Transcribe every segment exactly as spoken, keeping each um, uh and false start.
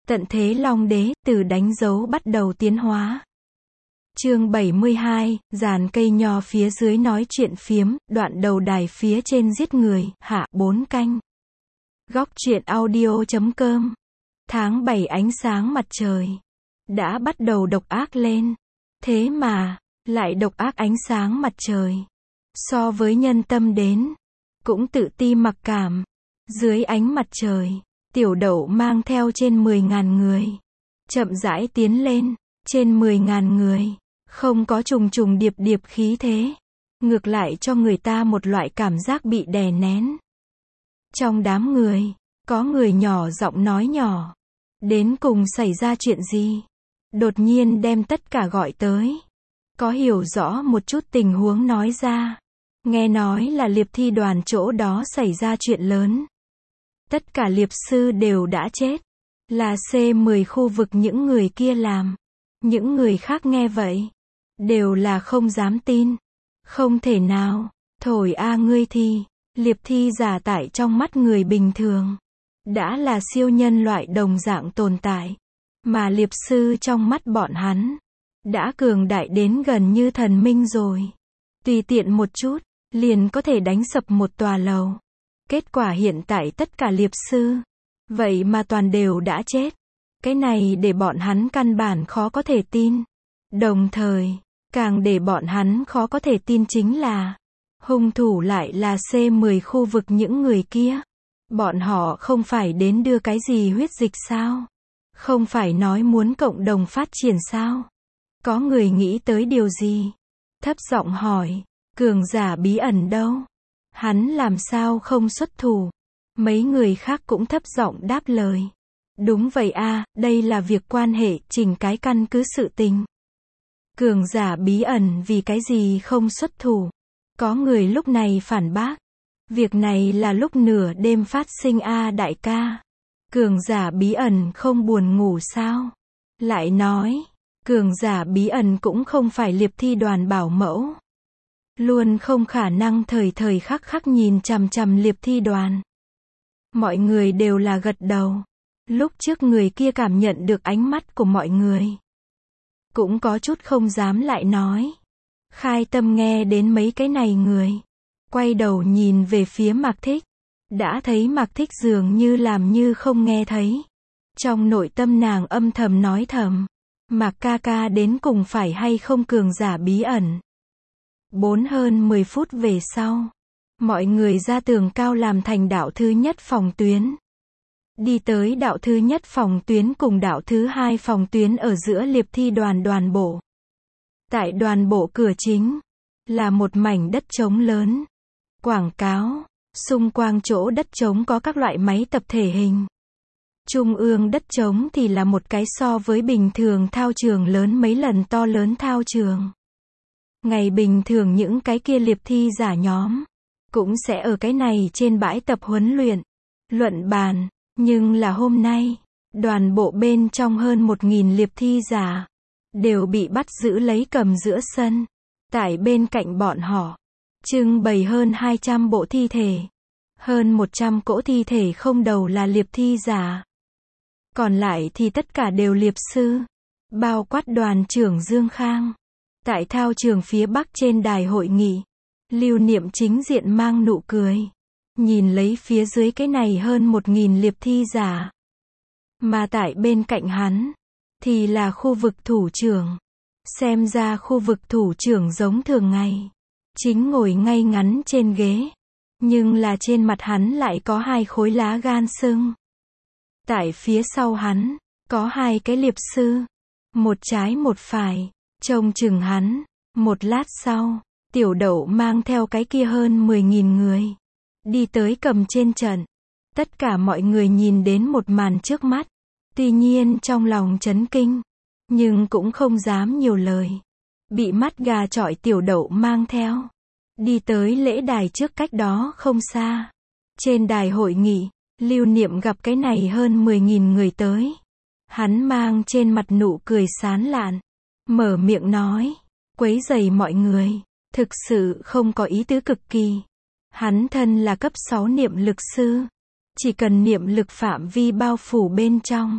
Tận thế Long Đế, từ đánh dấu bắt đầu tiến hóa. Chương bảy mươi hai, dàn cây nho phía dưới nói chuyện phiếm, đoạn đầu đài phía trên giết người, hạ, bốn canh. Góc truyện audio chấm com. Tháng bảy ánh sáng mặt trời đã bắt đầu độc ác lên. Thế mà, lại độc ác ánh sáng mặt trời. So với nhân tâm đến, cũng tự ti mặc cảm. Dưới ánh mặt trời, tiểu đậu mang theo trên mười ngàn người. Chậm rãi tiến lên, trên mười ngàn người. Không có trùng trùng điệp điệp khí thế. Ngược lại cho người ta một loại cảm giác bị đè nén. Trong đám người, có người nhỏ giọng nói nhỏ. Đến cùng xảy ra chuyện gì? Đột nhiên đem tất cả gọi tới. Có hiểu rõ một chút tình huống nói ra. Nghe nói là liệp thi đoàn chỗ đó xảy ra chuyện lớn. Tất cả liệp sư đều đã chết. Là C mười khu vực những người kia làm. Những người khác nghe vậy. Đều là không dám tin. Không thể nào. Thổi a ngươi thi. Liệp thi giả tại trong mắt người bình thường. Đã là siêu nhân loại đồng dạng tồn tại. Mà liệp sư trong mắt bọn hắn. Đã cường đại đến gần như thần minh rồi. Tùy tiện một chút. Liền có thể đánh sập một tòa lầu. Kết quả hiện tại tất cả liệp sư. Vậy mà toàn đều đã chết. Cái này để bọn hắn căn bản khó có thể tin. Đồng thời, càng để bọn hắn khó có thể tin chính là hung thủ lại là C mười khu vực những người kia. Bọn họ không phải đến đưa cái gì huyết dịch sao? Không phải nói muốn cộng đồng phát triển sao? Có người nghĩ tới điều gì? Thấp giọng hỏi, cường giả bí ẩn đâu? Hắn làm sao không xuất thủ? Mấy người khác cũng thấp giọng đáp lời. Đúng vậy a, đây là việc quan hệ trình cái căn cứ sự tình. Cường giả bí ẩn vì cái gì không xuất thủ? Có người lúc này phản bác. Việc này là lúc nửa đêm phát sinh a đại ca. Cường giả bí ẩn không buồn ngủ sao? Lại nói, cường giả bí ẩn cũng không phải liệp thi đoàn bảo mẫu. Luôn không khả năng thời thời khắc khắc nhìn chằm chằm liệp thi đoàn. Mọi người đều là gật đầu. Lúc trước người kia cảm nhận được ánh mắt của mọi người. Cũng có chút không dám lại nói. Khai tâm nghe đến mấy cái này người. Quay đầu nhìn về phía Mạc Thích. Đã thấy Mạc Thích dường như làm như không nghe thấy. Trong nội tâm nàng âm thầm nói thầm. Mạc ca ca đến cùng phải hay không cường giả bí ẩn. Bốn hơn mười phút về sau. Mọi người ra tường cao làm thành đạo thứ nhất phòng tuyến. Đi tới đạo thứ nhất phòng tuyến cùng đạo thứ hai phòng tuyến ở giữa liệp thi đoàn đoàn bộ. Tại đoàn bộ cửa chính, là một mảnh đất trống lớn. Quảng cáo, xung quanh chỗ đất trống có các loại máy tập thể hình. Trung ương đất trống thì là một cái so với bình thường thao trường lớn mấy lần to lớn thao trường. Ngày bình thường những cái kia liệp thi giả nhóm, cũng sẽ ở cái này trên bãi tập huấn luyện, luận bàn. Nhưng là hôm nay, đoàn bộ bên trong hơn một nghìn liệp thi giả, đều bị bắt giữ lấy cầm giữa sân. Tại bên cạnh bọn họ, trưng bày hơn hai trăm bộ thi thể. Hơn một trăm cỗ thi thể không đầu là liệp thi giả. Còn lại thì tất cả đều liệp sư. Bao quát đoàn trưởng Dương Khang. Tại thao trường phía bắc trên đài hội nghị, Lưu Niệm chính diện mang nụ cười. Nhìn lấy phía dưới cái này hơn một nghìn liệp thi giả. Mà tại bên cạnh hắn, thì là khu vực thủ trưởng. Xem ra khu vực thủ trưởng giống thường ngày. Chính ngồi ngay ngắn trên ghế. Nhưng là trên mặt hắn lại có hai khối lá gan sưng. Tại phía sau hắn, có hai cái liệp sư. Một trái một phải. Trông chừng hắn. Một lát sau, tiểu đậu mang theo cái kia hơn mười nghìn người. Đi tới cầm trên trận. Tất cả mọi người nhìn đến một màn trước mắt. Tuy nhiên trong lòng chấn kinh. Nhưng cũng không dám nhiều lời. Bị mắt gà chọi tiểu đậu mang theo. Đi tới lễ đài trước cách đó không xa. Trên đài hội nghị, Lưu Niệm gặp cái này hơn mười nghìn người tới. Hắn mang trên mặt nụ cười sán lạn. Mở miệng nói. Quấy rầy mọi người. Thực sự không có ý tứ cực kỳ. Hắn thân là cấp sáu niệm lực sư. Chỉ cần niệm lực phạm vi bao phủ bên trong.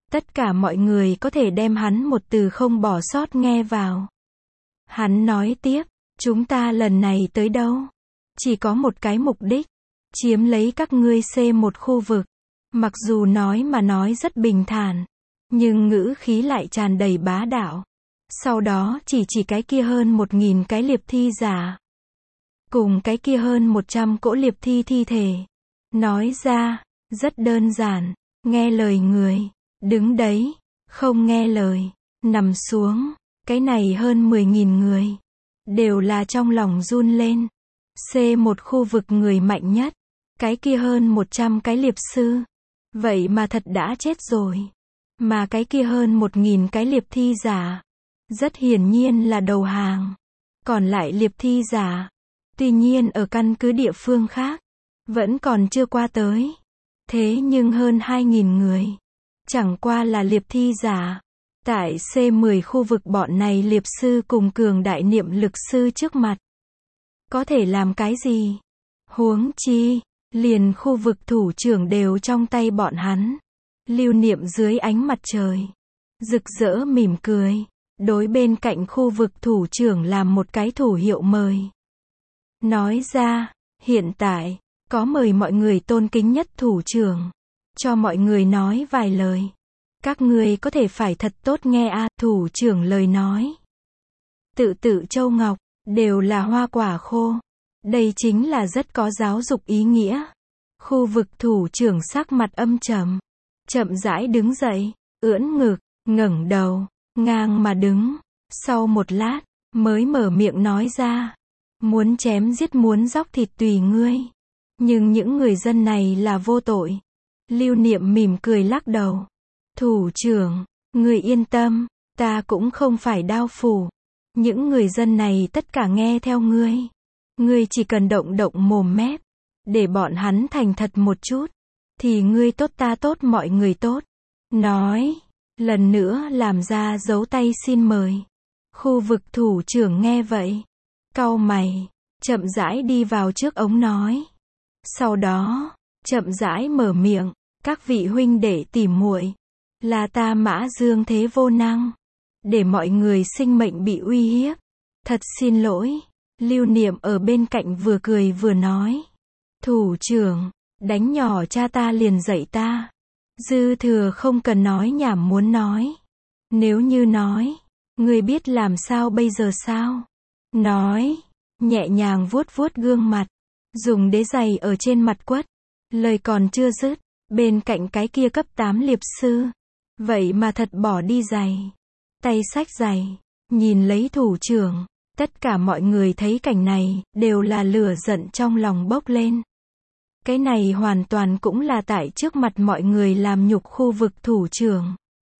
Tất cả mọi người có thể đem hắn một từ không bỏ sót nghe vào. Hắn nói tiếp, chúng ta lần này tới đâu? Chỉ có một cái mục đích, chiếm lấy các ngươi xê một khu vực. Mặc dù nói mà nói rất bình thản, nhưng ngữ khí lại tràn đầy bá đạo. Sau đó chỉ chỉ cái kia hơn một nghìn cái liệp thi giả. Cùng cái kia hơn một trăm cỗ liệp thi thi thể. Nói ra, rất đơn giản, nghe lời người, đứng đấy, không nghe lời, nằm xuống, cái này hơn mười nghìn người. Đều là trong lòng run lên. xê một khu vực người mạnh nhất, cái kia hơn một trăm cái liệp sư. Vậy mà thật đã chết rồi. Mà cái kia hơn một nghìn cái liệp thi giả. Rất hiển nhiên là đầu hàng. Còn lại liệp thi giả. Tuy nhiên ở căn cứ địa phương khác. Vẫn còn chưa qua tới. Thế nhưng hơn hai nghìn người. Chẳng qua là liệp thi giả. Tại xê mười khu vực bọn này liệp sư cùng cường đại niệm lực sư trước mặt. Có thể làm cái gì? Huống chi. Liền khu vực thủ trưởng đều trong tay bọn hắn. Lưu Niệm dưới ánh mặt trời. Rực rỡ mỉm cười. Đối bên cạnh khu vực thủ trưởng làm một cái thủ hiệu mời. Nói ra, hiện tại, có mời mọi người tôn kính nhất thủ trưởng. Cho mọi người nói vài lời. Các người có thể phải thật tốt nghe a thủ trưởng lời nói. Tự tự châu ngọc, đều là hoa quả khô. Đây chính là rất có giáo dục ý nghĩa. Khu vực thủ trưởng sắc mặt âm trầm. Chậm rãi đứng dậy, ưỡn ngực, ngẩng đầu, ngang mà đứng. Sau một lát, mới mở miệng nói ra. Muốn chém giết muốn dóc thịt tùy ngươi. Nhưng những người dân này là vô tội. Lưu Niệm mỉm cười lắc đầu. Thủ trưởng, người yên tâm, ta cũng không phải đao phủ. Những người dân này tất cả nghe theo ngươi. Ngươi chỉ cần động động mồm mép, để bọn hắn thành thật một chút, thì ngươi tốt ta tốt mọi người tốt. Nói, lần nữa làm ra dấu tay xin mời. Khu vực thủ trưởng nghe vậy, cau mày, chậm rãi đi vào trước ống nói. Sau đó, chậm rãi mở miệng, các vị huynh đệ tỉ muội, là ta Mã Dương thế vô năng, để mọi người sinh mệnh bị uy hiếp. Thật xin lỗi. Lưu Niệm ở bên cạnh vừa cười vừa nói. Thủ trưởng, đánh nhỏ cha ta liền dạy ta. Dư thừa không cần nói nhảm muốn nói. Nếu như nói, ngươi biết làm sao bây giờ sao? Nói, nhẹ nhàng vuốt vuốt gương mặt. Dùng đế giày ở trên mặt quất. Lời còn chưa dứt, bên cạnh cái kia cấp tám liệp sư. Vậy mà thật bỏ đi giày. Tay xách giày, nhìn lấy thủ trưởng. Tất cả mọi người thấy cảnh này, đều là lửa giận trong lòng bốc lên. Cái này hoàn toàn cũng là tại trước mặt mọi người làm nhục khu vực thủ trưởng.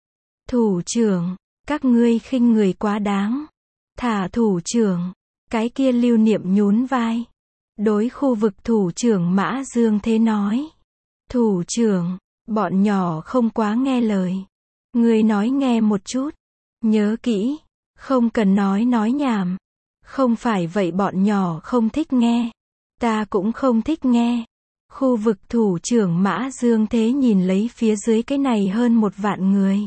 Thủ trưởng, các ngươi khinh người quá đáng. Thả thủ trưởng, cái kia Lưu Niệm nhún vai. Đối khu vực thủ trưởng Mã Dương thế nói. Thủ trưởng, bọn nhỏ không quá nghe lời. Ngươi nói nghe một chút. Nhớ kỹ, không cần nói nói nhảm. Không phải vậy bọn nhỏ không thích nghe. Ta cũng không thích nghe. Khu vực thủ trưởng Mã Dương thế nhìn lấy phía dưới cái này hơn một vạn người.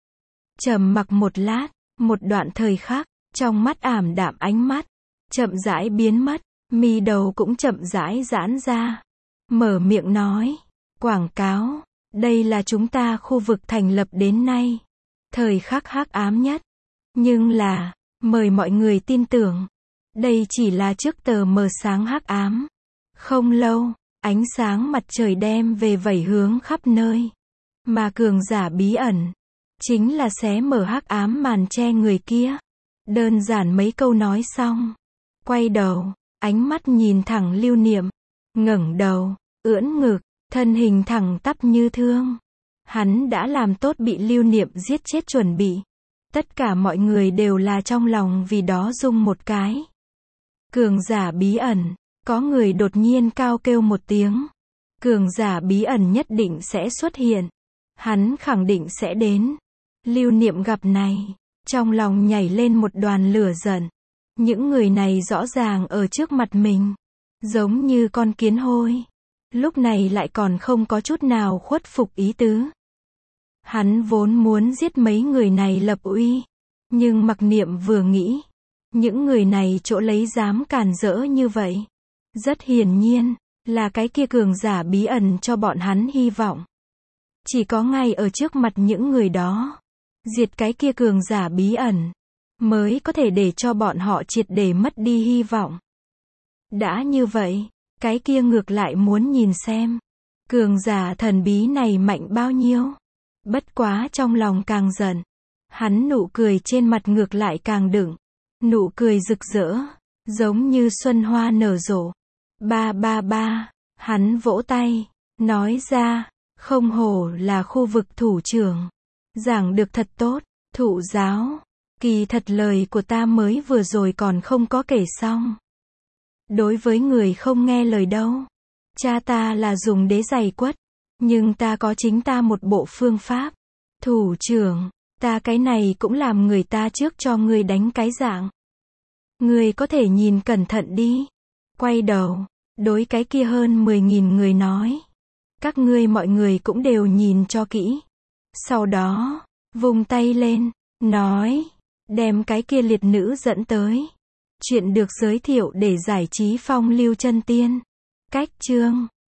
Trầm mặc một lát, một đoạn thời khắc, trong mắt ảm đạm ánh mắt, chậm rãi biến mất, mi đầu cũng chậm rãi giãn ra. Mở miệng nói, quảng cáo, đây là chúng ta khu vực thành lập đến nay. Thời khắc hắc ám nhất. Nhưng là, mời mọi người tin tưởng. Đây chỉ là trước tờ mờ sáng hắc ám. Không lâu, ánh sáng mặt trời đem về vẩy hướng khắp nơi. Mà cường giả bí ẩn, chính là xé mở hắc ám màn che người kia. Đơn giản mấy câu nói xong. Quay đầu, ánh mắt nhìn thẳng Lưu Niệm. Ngẩng đầu, ưỡn ngực, thân hình thẳng tắp như thương. Hắn đã làm tốt bị Lưu Niệm giết chết chuẩn bị. Tất cả mọi người đều là trong lòng vì đó rung một cái. Cường giả bí ẩn, có người đột nhiên cao kêu một tiếng. Cường giả bí ẩn nhất định sẽ xuất hiện. Hắn khẳng định sẽ đến. Lưu Niệm gặp này, trong lòng nhảy lên một đoàn lửa giận. Những người này rõ ràng ở trước mặt mình, giống như con kiến hôi. Lúc này lại còn không có chút nào khuất phục ý tứ. Hắn vốn muốn giết mấy người này lập uy. Nhưng mặc niệm vừa nghĩ, những người này chỗ lấy dám càn rỡ như vậy. Rất hiển nhiên, là cái kia cường giả bí ẩn cho bọn hắn hy vọng. Chỉ có ngay ở trước mặt những người đó, diệt cái kia cường giả bí ẩn, mới có thể để cho bọn họ triệt để mất đi hy vọng. Đã như vậy, cái kia ngược lại muốn nhìn xem, cường giả thần bí này mạnh bao nhiêu. Bất quá trong lòng càng giận, hắn nụ cười trên mặt ngược lại càng đựng, nụ cười rực rỡ, giống như xuân hoa nở rộ. Ba ba ba, hắn vỗ tay, nói ra, không hổ là khu vực thủ trưởng. Giảng được thật tốt, thụ giáo. Kỳ thật lời của ta mới vừa rồi còn không có kể xong. Đối với người không nghe lời đâu. Cha ta là dùng đế giày quất. Nhưng ta có chính ta một bộ phương pháp. Thủ trưởng, ta cái này cũng làm người ta trước cho ngươi đánh cái dạng. Ngươi có thể nhìn cẩn thận đi. Quay đầu, đối cái kia hơn mười nghìn người nói. Các ngươi mọi người cũng đều nhìn cho kỹ. Sau đó, vung tay lên, nói, đem cái kia liệt nữ dẫn tới. Chuyện được giới thiệu để giải trí phong lưu chân tiên. Cách chương